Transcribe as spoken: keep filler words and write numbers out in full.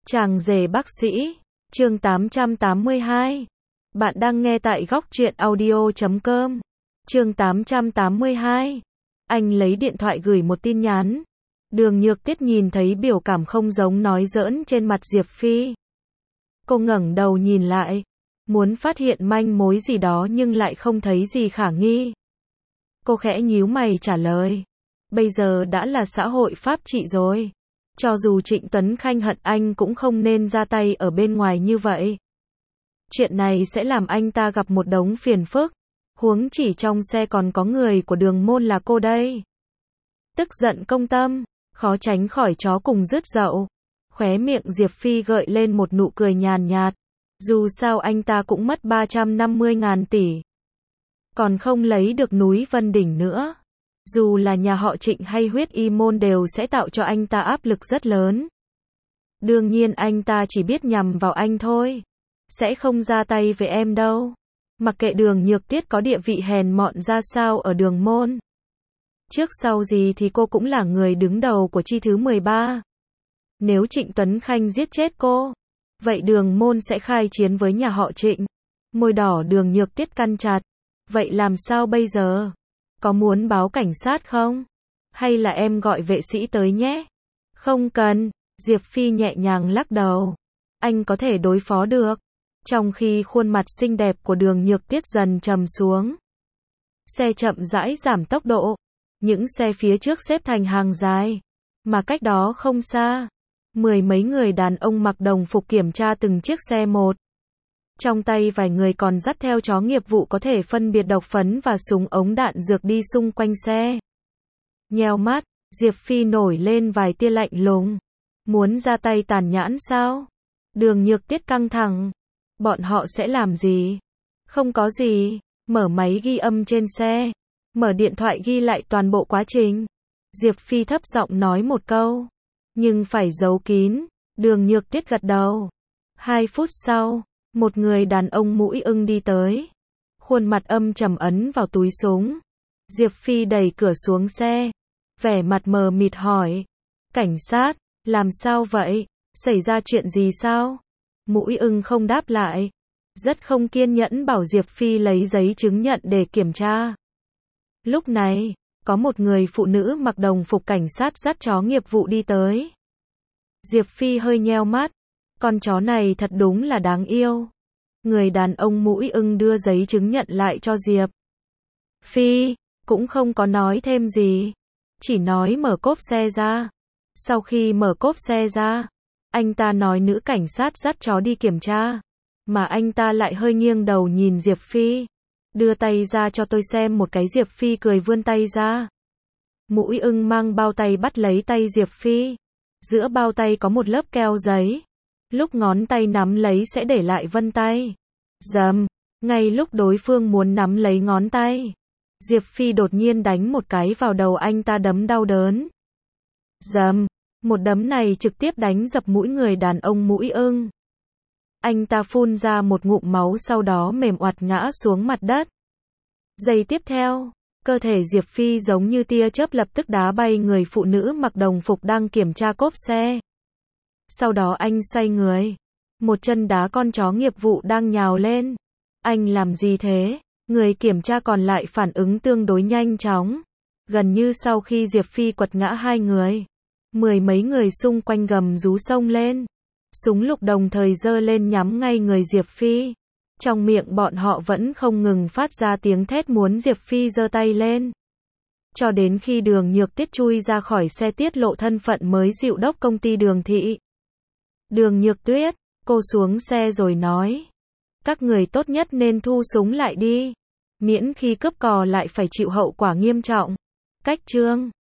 Chàng rể bác sĩ, chương tám trăm tám mươi hai. Bạn đang nghe tại góc truyện audio chấm com. Chương tám trăm tám mươi hai. Anh lấy điện thoại gửi một tin nhắn. Đường Nhược Tiết nhìn thấy biểu cảm không giống nói giỡn trên mặt Diệp Phi. Cô ngẩng đầu nhìn lại, muốn phát hiện manh mối gì đó nhưng lại không thấy gì khả nghi. Cô khẽ nhíu mày trả lời. Bây giờ đã là xã hội pháp trị rồi. Cho dù Trịnh Tuấn Khanh hận anh cũng không nên ra tay ở bên ngoài như vậy. Chuyện này sẽ làm anh ta gặp một đống phiền phức. Huống chỉ trong xe còn có người của Đường Môn là cô đây. Tức giận công tâm, khó tránh khỏi chó cùng rứt dậu. Khóe miệng Diệp Phi gợi lên một nụ cười nhàn nhạt. Dù sao anh ta cũng mất ba trăm năm mươi ngàn tỷ. Còn không lấy được núi Vân Đỉnh nữa. Dù là nhà họ Trịnh hay huyết y môn đều sẽ tạo cho anh ta áp lực rất lớn. Đương nhiên anh ta chỉ biết nhằm vào anh thôi. Sẽ không ra tay với em đâu. Mặc kệ Đường Nhược Tiết có địa vị hèn mọn ra sao ở Đường Môn. Trước sau gì thì cô cũng là người đứng đầu của chi thứ mười ba. Nếu Trịnh Tuấn Khanh giết chết cô, vậy Đường Môn sẽ khai chiến với nhà họ Trịnh. Môi đỏ Đường Nhược Tiết căn chặt. Vậy làm sao bây giờ? Có muốn báo cảnh sát không? Hay là em gọi vệ sĩ tới nhé? Không cần, Diệp Phi nhẹ nhàng lắc đầu. Anh có thể đối phó được. Trong khi khuôn mặt xinh đẹp của Đường Nhược Tiết dần trầm xuống. Xe chậm rãi giảm tốc độ. Những xe phía trước xếp thành hàng dài. Mà cách đó không xa. Mười mấy người đàn ông mặc đồng phục kiểm tra từng chiếc xe một. Trong tay vài người còn dắt theo chó nghiệp vụ có thể phân biệt độc phấn và súng ống đạn dược đi xung quanh xe. Nheo mắt, Diệp Phi nổi lên vài tia lạnh lùng. Muốn ra tay tàn nhẫn sao? Đường Nhược Tiết căng thẳng. Bọn họ sẽ làm gì? Không có gì. Mở máy ghi âm trên xe. Mở điện thoại ghi lại toàn bộ quá trình. Diệp Phi thấp giọng nói một câu. Nhưng phải giấu kín. Đường Nhược Tiết gật đầu. Hai phút sau. Một người đàn ông mũi ưng đi tới. Khuôn mặt âm trầm ấn vào túi súng. Diệp Phi đẩy cửa xuống xe. Vẻ mặt mờ mịt hỏi. Cảnh sát, làm sao vậy? Xảy ra chuyện gì sao? Mũi ưng không đáp lại. Rất không kiên nhẫn bảo Diệp Phi lấy giấy chứng nhận để kiểm tra. Lúc này, có một người phụ nữ mặc đồng phục cảnh sát dắt chó nghiệp vụ đi tới. Diệp Phi hơi nheo mắt. Con chó này thật đúng là đáng yêu. Người đàn ông mũi ưng đưa giấy chứng nhận lại cho Diệp Phi, cũng không có nói thêm gì. Chỉ nói mở cốp xe ra. Sau khi mở cốp xe ra, anh ta nói nữ cảnh sát dắt chó đi kiểm tra. Mà anh ta lại hơi nghiêng đầu nhìn Diệp Phi. Đưa tay ra cho tôi xem một cái. Diệp Phi cười vươn tay ra. Mũi ưng mang bao tay bắt lấy tay Diệp Phi. Giữa bao tay có một lớp keo giấy. Lúc ngón tay nắm lấy sẽ để lại vân tay. Dầm, ngay lúc đối phương muốn nắm lấy ngón tay, Diệp Phi đột nhiên đánh một cái vào đầu anh ta đấm đau đớn. Dầm, một đấm này trực tiếp đánh dập mũi người đàn ông mũi ưng. Anh ta phun ra một ngụm máu sau đó mềm oặt ngã xuống mặt đất. Giây tiếp theo, cơ thể Diệp Phi giống như tia chớp lập tức đá bay người phụ nữ mặc đồng phục đang kiểm tra cốp xe. Sau đó anh xoay người. Một chân đá con chó nghiệp vụ đang nhào lên. Anh làm gì thế? Người kiểm tra còn lại phản ứng tương đối nhanh chóng. Gần như sau khi Diệp Phi quật ngã hai người. Mười mấy người xung quanh gầm rú xông lên. Súng lục đồng thời giơ lên nhắm ngay người Diệp Phi. Trong miệng bọn họ vẫn không ngừng phát ra tiếng thét muốn Diệp Phi giơ tay lên. Cho đến khi Đường Nhược Tiết chui ra khỏi xe tiết lộ thân phận mới dịu đốc công ty Đường Thị. Đường Nhược Tuyết, cô xuống xe rồi nói. Các người tốt nhất nên thu súng lại đi. Miễn khi cướp cò lại phải chịu hậu quả nghiêm trọng. Cách chương